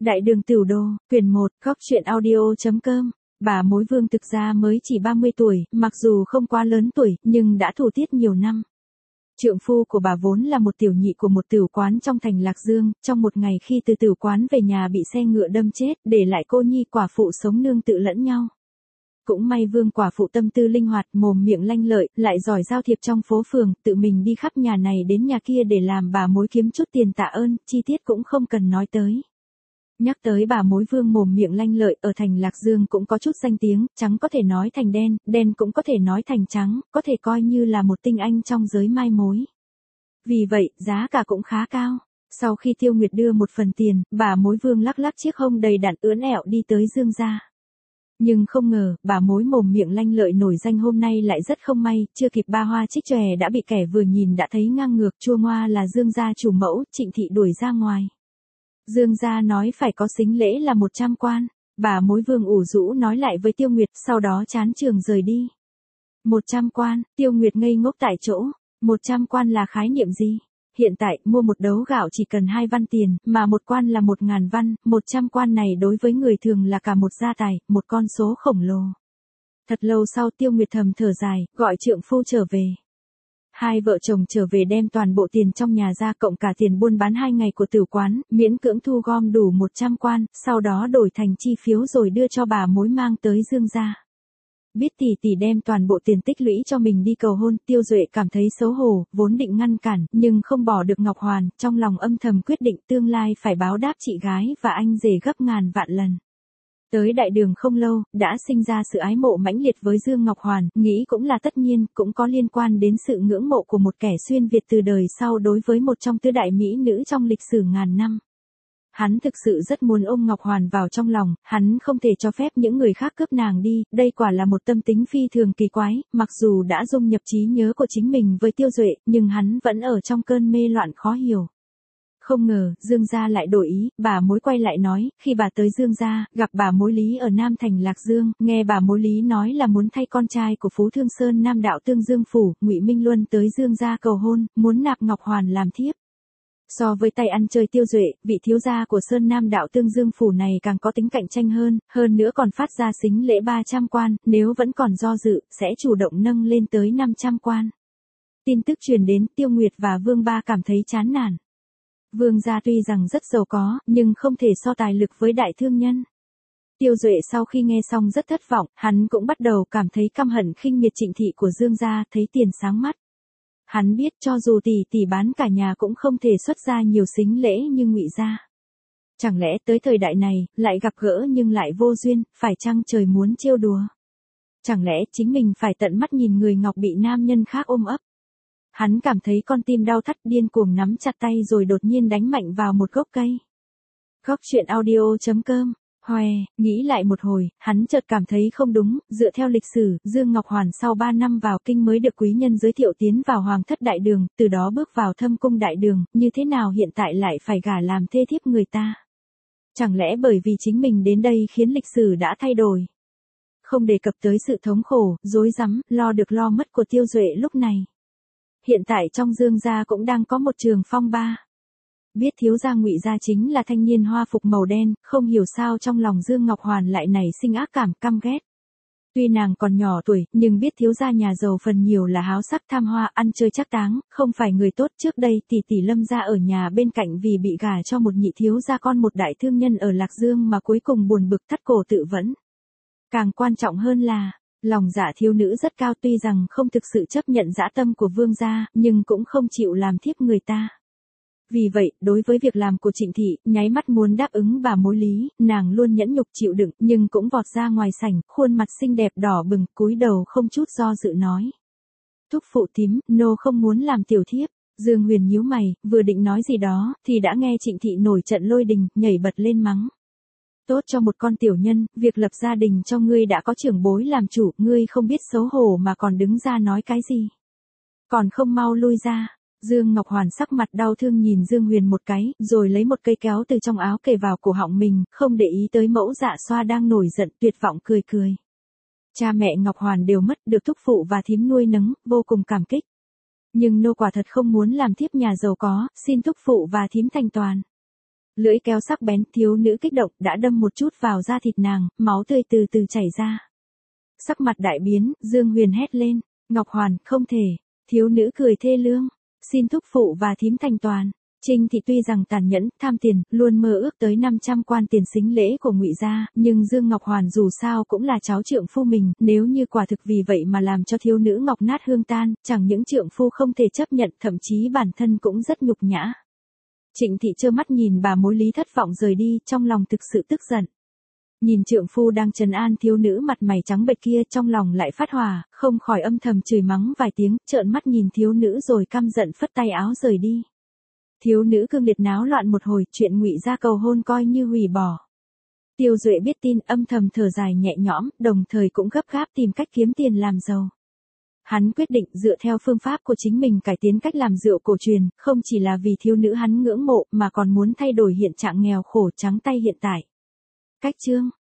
Đại đường Tửu Đô, quyển 1, góc truyện audio.com. Bà mối Vương thực ra mới chỉ 30 tuổi, mặc dù không quá lớn tuổi, nhưng đã thủ tiết nhiều năm. Trượng phu của bà vốn là một tiểu nhị của một tửu quán trong thành Lạc Dương, trong một ngày khi từ tửu quán về nhà bị xe ngựa đâm chết, để lại cô nhi quả phụ sống nương tự lẫn nhau. Cũng may Vương quả phụ tâm tư linh hoạt, mồm miệng lanh lợi, lại giỏi giao thiệp trong phố phường, tự mình đi khắp nhà này đến nhà kia để làm bà mối kiếm chút tiền tạ ơn, chi tiết cũng không cần nói tới. Nhắc tới bà mối Vương mồm miệng lanh lợi, ở thành Lạc Dương cũng có chút danh tiếng, trắng có thể nói thành đen, đen cũng có thể nói thành trắng, có thể coi như là một tinh anh trong giới mai mối. Vì vậy, giá cả cũng khá cao. Sau khi Tiêu Nguyệt đưa một phần tiền, bà mối Vương lắc lắc chiếc hông đầy đặn ưỡn ẹo đi tới Dương gia. Nhưng không ngờ, bà mối mồm miệng lanh lợi nổi danh hôm nay lại rất không may, chưa kịp ba hoa trích chòe đã bị kẻ vừa nhìn đã thấy ngang ngược, chua ngoa là Dương gia chủ mẫu, Trịnh thị đuổi ra ngoài. Dương gia nói phải có sính lễ là 100 quan, bà mối Vương ủ rũ nói lại với Tiêu Nguyệt, sau đó chán trường rời đi. 100 quan, Tiêu Nguyệt ngây ngốc tại chỗ, 100 quan là khái niệm gì? Hiện tại, mua một đấu gạo chỉ cần 2 văn tiền, mà một quan là 1.000 văn, 100 quan này đối với người thường là cả một gia tài, một con số khổng lồ. Thật lâu sau Tiêu Nguyệt thầm thở dài, gọi trượng phu trở về. Hai vợ chồng trở về đem toàn bộ tiền trong nhà ra cộng cả tiền buôn bán 2 ngày của tửu quán, miễn cưỡng thu gom đủ 100 quan, sau đó đổi thành chi phiếu rồi đưa cho bà mối mang tới Dương gia. Biết tỷ tỷ đem toàn bộ tiền tích lũy cho mình đi cầu hôn, Tiêu Duệ cảm thấy xấu hổ, vốn định ngăn cản, nhưng không bỏ được Ngọc Hoàn, trong lòng âm thầm quyết định tương lai phải báo đáp chị gái và anh rể gấp ngàn vạn lần. Tới đại đường không lâu, đã sinh ra sự ái mộ mãnh liệt với Dương Ngọc Hoàn, nghĩ cũng là tất nhiên, cũng có liên quan đến sự ngưỡng mộ của một kẻ xuyên Việt từ đời sau đối với một trong tứ đại mỹ nữ trong lịch sử ngàn năm. Hắn thực sự rất muốn ôm Ngọc Hoàn vào trong lòng, hắn không thể cho phép những người khác cướp nàng đi, đây quả là một tâm tính phi thường kỳ quái, mặc dù đã dung nhập trí nhớ của chính mình với Tiêu Duệ, nhưng hắn vẫn ở trong cơn mê loạn khó hiểu. Không ngờ, Dương gia lại đổi ý, bà mối quay lại nói, khi bà tới Dương gia, gặp bà mối Lý ở Nam thành Lạc Dương, nghe bà mối Lý nói là muốn thay con trai của Phú Thương Sơn Nam đạo Tương Dương phủ, Ngụy Minh Luân tới Dương gia cầu hôn, muốn nạp Ngọc Hoàn làm thiếp. So với tay ăn chơi Tiêu Duệ, vị thiếu gia của Sơn Nam đạo Tương Dương phủ này càng có tính cạnh tranh hơn nữa còn phát ra sính lễ 300 quan, nếu vẫn còn do dự, sẽ chủ động nâng lên tới 500 quan. Tin tức truyền đến, Tiêu Nguyệt và Vương Ba cảm thấy chán nản. Vương gia tuy rằng rất giàu có, nhưng không thể so tài lực với đại thương nhân. Tiêu Duệ sau khi nghe xong rất thất vọng, hắn cũng bắt đầu cảm thấy căm hận khinh miệt Trịnh thị của Dương gia, thấy tiền sáng mắt. Hắn biết cho dù tỷ bán cả nhà cũng không thể xuất ra nhiều sính lễ như Ngụy gia. Chẳng lẽ tới thời đại này, lại gặp gỡ nhưng lại vô duyên, phải chăng trời muốn trêu đùa? Chẳng lẽ chính mình phải tận mắt nhìn người ngọc bị nam nhân khác ôm ấp? Hắn cảm thấy con tim đau thắt, điên cuồng nắm chặt tay rồi đột nhiên đánh mạnh vào một gốc cây. Góc truyện audio.com. Hoè, nghĩ lại một hồi, hắn chợt cảm thấy không đúng, dựa theo lịch sử, Dương Ngọc Hoàn sau 3 năm vào kinh mới được quý nhân giới thiệu tiến vào Hoàng thất đại đường, từ đó bước vào thâm cung đại đường, như thế nào hiện tại lại phải gả làm thê thiếp người ta? Chẳng lẽ bởi vì chính mình đến đây khiến lịch sử đã thay đổi? Không đề cập tới sự thống khổ, rối rắm, lo được lo mất của Tiêu Duệ lúc này. Hiện tại trong Dương gia cũng đang có một trường phong ba. Biết thiếu gia Ngụy gia chính là thanh niên hoa phục màu đen, không hiểu sao trong lòng Dương Ngọc Hoàn lại nảy sinh ác cảm căm ghét. Tuy nàng còn nhỏ tuổi, nhưng biết thiếu gia nhà giàu phần nhiều là háo sắc tham hoa, ăn chơi trác táng, không phải người tốt. Trước đây tỷ Lâm gia ở nhà bên cạnh vì bị gả cho một nhị thiếu gia con một đại thương nhân ở Lạc Dương mà cuối cùng buồn bực thắt cổ tự vẫn. Càng quan trọng hơn là, lòng dạ thiếu nữ rất cao, tuy rằng không thực sự chấp nhận dã tâm của Vương gia, nhưng cũng không chịu làm thiếp người ta. Vì vậy, đối với việc làm của Trịnh thị, nháy mắt muốn đáp ứng bà mối Lý, nàng luôn nhẫn nhục chịu đựng, nhưng cũng vọt ra ngoài sảnh, khuôn mặt xinh đẹp đỏ bừng, cúi đầu không chút do dự nói. Thúc phụ thím, nô không muốn làm tiểu thiếp. Dương Huyền nhíu mày, vừa định nói gì đó, thì đã nghe Trịnh thị nổi trận lôi đình, nhảy bật lên mắng. Tốt cho một con tiểu nhân, việc lập gia đình cho ngươi đã có trưởng bối làm chủ, ngươi không biết xấu hổ mà còn đứng ra nói cái gì. Còn không mau lui ra. Dương Ngọc Hoàn sắc mặt đau thương nhìn Dương Huyền một cái, rồi lấy một cây kéo từ trong áo kề vào cổ họng mình, không để ý tới Mẫu Dạ Xoa đang nổi giận, tuyệt vọng cười cười. Cha mẹ Ngọc Hoàn đều mất, được thúc phụ và thím nuôi nấng, vô cùng cảm kích. Nhưng nô quả thật không muốn làm thiếp nhà giàu có, xin thúc phụ và thím thành toàn. Lưỡi kéo sắc bén, thiếu nữ kích động, đã đâm một chút vào da thịt nàng, máu tươi từ từ chảy ra. Sắc mặt đại biến, Dương Huyền hét lên, Ngọc Hoàn, không thể. Thiếu nữ cười thê lương, xin thúc phụ và thím thành toàn. Trinh Thị tuy rằng tàn nhẫn, tham tiền, luôn mơ ước tới 500 quan tiền sính lễ của Ngụy gia, nhưng Dương Ngọc Hoàn dù sao cũng là cháu trượng phu mình, nếu như quả thực vì vậy mà làm cho thiếu nữ ngọc nát hương tan, chẳng những trượng phu không thể chấp nhận, thậm chí bản thân cũng rất nhục nhã. Trịnh Thị trơ mắt nhìn bà mối Lý thất vọng rời đi, trong lòng thực sự tức giận. Nhìn trượng phu đang trấn an thiếu nữ mặt mày trắng bệch kia, trong lòng lại phát hỏa, không khỏi âm thầm chửi mắng vài tiếng, trợn mắt nhìn thiếu nữ rồi căm giận phất tay áo rời đi. Thiếu nữ cương liệt náo loạn một hồi, chuyện Ngụy gia cầu hôn coi như hủy bỏ. Tiêu Duệ biết tin, âm thầm thở dài nhẹ nhõm, đồng thời cũng gấp gáp tìm cách kiếm tiền làm giàu. Hắn quyết định dựa theo phương pháp của chính mình cải tiến cách làm rượu cổ truyền, không chỉ là vì thiếu nữ hắn ngưỡng mộ mà còn muốn thay đổi hiện trạng nghèo khổ trắng tay hiện tại. Cách chương